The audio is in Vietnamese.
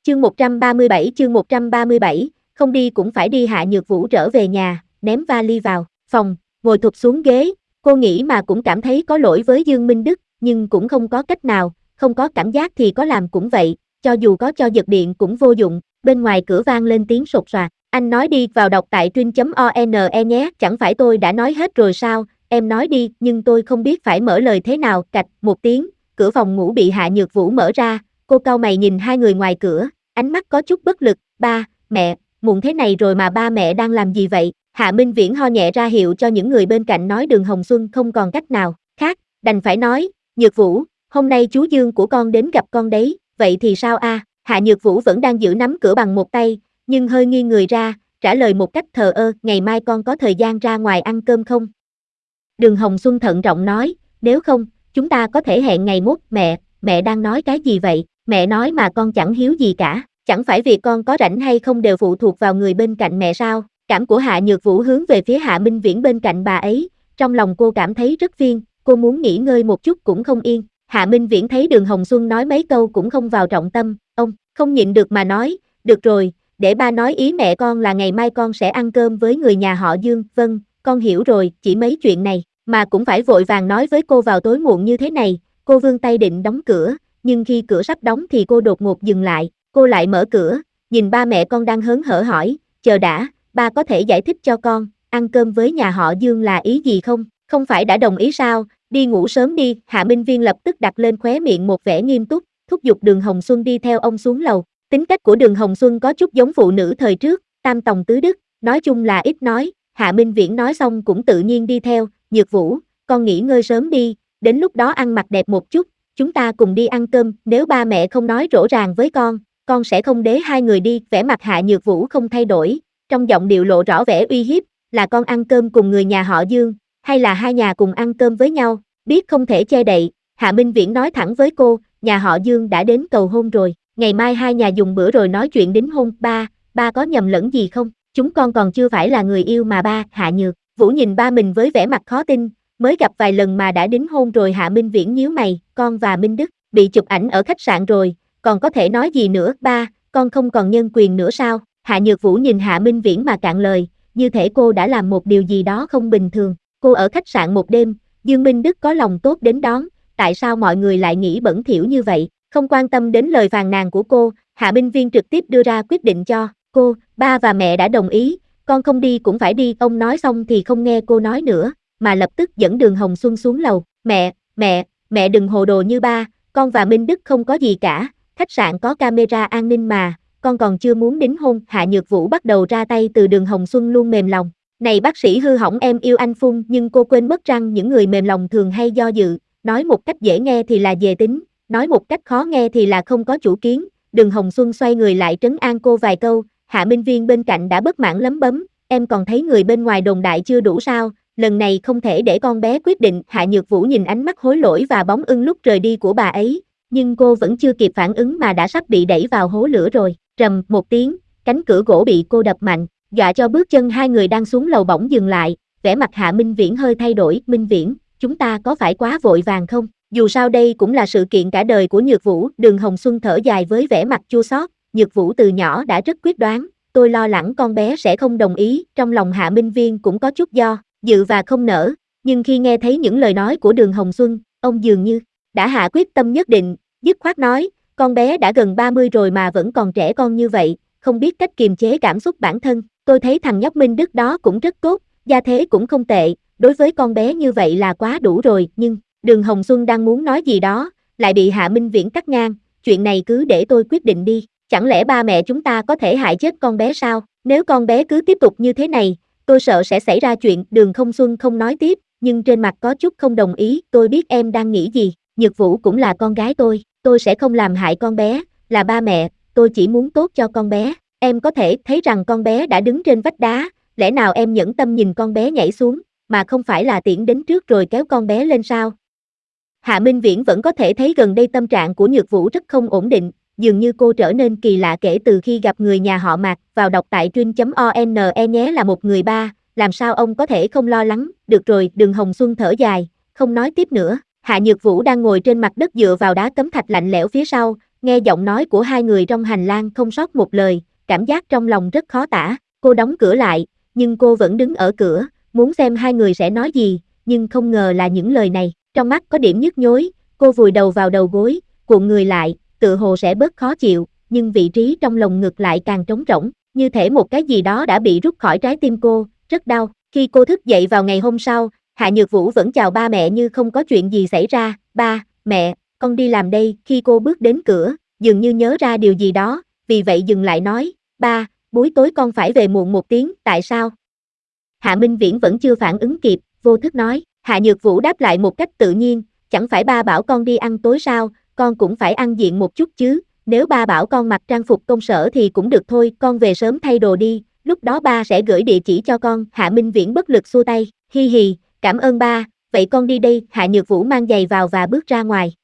Chương 137, không đi cũng phải đi. Hạ Nhược Vũ trở về nhà, ném vali vào phòng, ngồi thụp xuống ghế, cô nghĩ mà cũng cảm thấy có lỗi với Dương Minh Đức, nhưng cũng không có cách nào, không có cảm giác thì có làm cũng vậy, cho dù có cho giật điện cũng vô dụng. Bên ngoài cửa vang lên tiếng sột soạt, anh nói đi vào đọc tại truyện.one nhé, chẳng phải tôi đã nói hết rồi sao, em nói đi, nhưng tôi không biết phải mở lời thế nào. Cạch một tiếng, cửa phòng ngủ bị Hạ Nhược Vũ mở ra, cô cau mày nhìn hai người ngoài cửa, ánh mắt có chút bất lực. Ba, mẹ, muộn thế này rồi mà ba mẹ đang làm gì vậy? Hạ Minh Viễn ho nhẹ ra hiệu cho những người bên cạnh, nói Đường Hồng Xuân không còn cách nào khác, đành phải nói, Nhược Vũ, hôm nay chú Dương của con đến gặp con đấy, vậy thì sao a? Hạ Nhược Vũ vẫn đang giữ nắm cửa bằng một tay, nhưng hơi nghiêng người ra, trả lời một cách thờ ơ, ngày mai con có thời gian ra ngoài ăn cơm không? Đường Hồng Xuân thận trọng nói, nếu không, chúng ta có thể hẹn ngày mốt. Mẹ đang nói cái gì vậy? Mẹ nói mà con chẳng hiếu gì cả, chẳng phải việc con có rảnh hay không đều phụ thuộc vào người bên cạnh mẹ sao? Cảm của Hạ Nhược Vũ hướng về phía Hạ Minh Viễn bên cạnh bà ấy, trong lòng cô cảm thấy rất phiền, cô muốn nghỉ ngơi một chút cũng không yên. Hạ Minh Viễn thấy Đường Hồng Xuân nói mấy câu cũng không vào trọng tâm, ông không nhịn được mà nói, được rồi, để ba nói, ý mẹ con là ngày mai con sẽ ăn cơm với người nhà họ Dương. Vâng, con hiểu rồi, chỉ mấy chuyện này mà cũng phải vội vàng nói với cô vào tối muộn như thế này. Cô vươn tay định đóng cửa, nhưng khi cửa sắp đóng thì cô đột ngột dừng lại, cô lại mở cửa, nhìn ba mẹ con đang hớn hở hỏi, chờ đã, ba có thể giải thích cho con, ăn cơm với nhà họ Dương là ý gì không? Không phải đã đồng ý sao? Đi ngủ sớm đi. Hạ Minh Viên lập tức đặt lên khóe miệng một vẻ nghiêm túc, thúc giục Đường Hồng Xuân đi theo ông xuống lầu. Tính cách của Đường Hồng Xuân có chút giống phụ nữ thời trước, tam tòng tứ đức, nói chung là ít nói. Hạ Minh Viễn nói xong cũng tự nhiên đi theo. Nhược Vũ, con nghỉ ngơi sớm đi, đến lúc đó ăn mặc đẹp một chút, chúng ta cùng đi ăn cơm, nếu ba mẹ không nói rõ ràng với con sẽ không để hai người đi. Vẻ mặt Hạ Nhược Vũ không thay đổi, trong giọng điệu lộ rõ vẻ uy hiếp, là con ăn cơm cùng người nhà họ Dương, hay là hai nhà cùng ăn cơm với nhau? Biết không thể che đậy, Hạ Minh Viễn nói thẳng với cô, nhà họ Dương đã đến cầu hôn rồi, ngày mai hai nhà dùng bữa rồi nói chuyện đính hôn. Ba có nhầm lẫn gì không? Chúng con còn chưa phải là người yêu mà ba. Hạ Nhược Vũ nhìn ba mình với vẻ mặt khó tin, mới gặp vài lần mà đã đính hôn rồi. Hạ Minh Viễn nhíu mày, con và Minh Đức bị chụp ảnh ở khách sạn rồi, còn có thể nói gì nữa? Ba, con không còn nhân quyền nữa sao? Hạ Nhược Vũ nhìn Hạ Minh Viễn mà cạn lời, như thể cô đã làm một điều gì đó không bình thường. Cô ở khách sạn một đêm, Dương Minh Đức có lòng tốt đến đón, tại sao mọi người lại nghĩ bẩn thỉu như vậy? Không quan tâm đến lời phàn nàn của cô, Hạ Minh Viên trực tiếp đưa ra quyết định cho cô, ba và mẹ đã đồng ý, con không đi cũng phải đi. Ông nói xong thì không nghe cô nói nữa, mà lập tức dẫn Đường Hồng Xuân xuống lầu. Mẹ đừng hồ đồ như ba, con và Minh Đức không có gì cả, khách sạn có camera an ninh mà, con còn chưa muốn đính hôn. Hạ Nhược Vũ bắt đầu ra tay, từ Đường Hồng Xuân luôn mềm lòng. Này bác sĩ hư hỏng, em yêu anh Phun, nhưng cô quên mất rằng những người mềm lòng thường hay do dự, nói một cách dễ nghe thì là dè tính, nói một cách khó nghe thì là không có chủ kiến. Đường Hồng Xuân xoay người lại trấn an cô vài câu, Hạ Minh Viên bên cạnh đã bất mãn lấm bấm, em còn thấy người bên ngoài đồn đại chưa đủ sao, lần này không thể để con bé quyết định. Hạ Nhược Vũ nhìn ánh mắt hối lỗi và bóng ưng lúc rời đi của bà ấy, nhưng cô vẫn chưa kịp phản ứng mà đã sắp bị đẩy vào hố lửa rồi. Rầm một tiếng, cánh cửa gỗ bị cô đập mạnh, dọa cho bước chân hai người đang xuống lầu bỗng dừng lại. Vẻ mặt Hạ Minh Viễn hơi thay đổi. Minh Viễn, chúng ta có phải quá vội vàng không? Dù sao đây cũng là sự kiện cả đời của Nhược Vũ. Đường Hồng Xuân thở dài với vẻ mặt chua xót, Nhược Vũ từ nhỏ đã rất quyết đoán, tôi lo lắng con bé sẽ không đồng ý. Trong lòng Hạ Minh Viên cũng có chút do dự và không nỡ, nhưng khi nghe thấy những lời nói của Đường Hồng Xuân, ông dường như đã hạ quyết tâm nhất định, dứt khoát nói, con bé đã gần 30 rồi mà vẫn còn trẻ con như vậy, không biết cách kiềm chế cảm xúc bản thân. Tôi thấy thằng nhóc Minh Đức đó cũng rất tốt, gia thế cũng không tệ, đối với con bé như vậy là quá đủ rồi. Nhưng Đường Hồng Xuân đang muốn nói gì đó, lại bị Hạ Minh Viễn cắt ngang, chuyện này cứ để tôi quyết định đi, chẳng lẽ ba mẹ chúng ta có thể hại chết con bé sao? Nếu con bé cứ tiếp tục như thế này, tôi sợ sẽ xảy ra chuyện. Đường Không Xuân không nói tiếp, nhưng trên mặt có chút không đồng ý. Tôi biết em đang nghĩ gì, Nhược Vũ cũng là con gái tôi sẽ không làm hại con bé, là ba mẹ, tôi chỉ muốn tốt cho con bé. Em có thể thấy rằng con bé đã đứng trên vách đá, lẽ nào em nhẫn tâm nhìn con bé nhảy xuống, mà không phải là tiễn đến trước rồi kéo con bé lên sao? Hạ Minh Viễn vẫn có thể thấy gần đây tâm trạng của Nhược Vũ rất không ổn định, dường như cô trở nên kỳ lạ kể từ khi gặp người nhà họ Mạc. Vào đọc tại truyện.one nhé, là một người ba, làm sao ông có thể không lo lắng? Được rồi. Đường Hồng Xuân thở dài, không nói tiếp nữa. Hạ Nhược Vũ đang ngồi trên mặt đất dựa vào đá cẩm thạch lạnh lẽo phía sau, Nghe giọng nói của hai người trong hành lang không sót một lời, cảm giác trong lòng rất khó tả. Cô đóng cửa lại, nhưng cô vẫn đứng ở cửa, muốn xem hai người sẽ nói gì, nhưng không ngờ là những lời này. Trong mắt có điểm nhức nhối, cô vùi đầu vào đầu gối, cuộn người lại, tự hồ sẽ bớt khó chịu, nhưng vị trí trong lồng ngực lại càng trống rỗng, như thể một cái gì đó đã bị rút khỏi trái tim cô, rất đau. Khi cô thức dậy vào ngày hôm sau, Hạ Nhược Vũ vẫn chào ba mẹ như không có chuyện gì xảy ra. Ba, mẹ, con đi làm đây. Khi cô bước đến cửa, dường như nhớ ra điều gì đó, vì vậy dừng lại nói, ba, buổi tối con phải về muộn một tiếng, tại sao? Hạ Minh Viễn vẫn chưa phản ứng kịp, vô thức nói. Hạ Nhược Vũ đáp lại một cách tự nhiên, chẳng phải ba bảo con đi ăn tối sao, con cũng phải ăn diện một chút chứ, nếu ba bảo con mặc trang phục công sở thì cũng được thôi, con về sớm thay đồ đi, lúc đó ba sẽ gửi địa chỉ cho con. Hạ Minh Viễn bất lực xua tay, hi hi, cảm ơn ba, vậy con đi đây. Hạ Nhược Vũ mang giày vào và bước ra ngoài.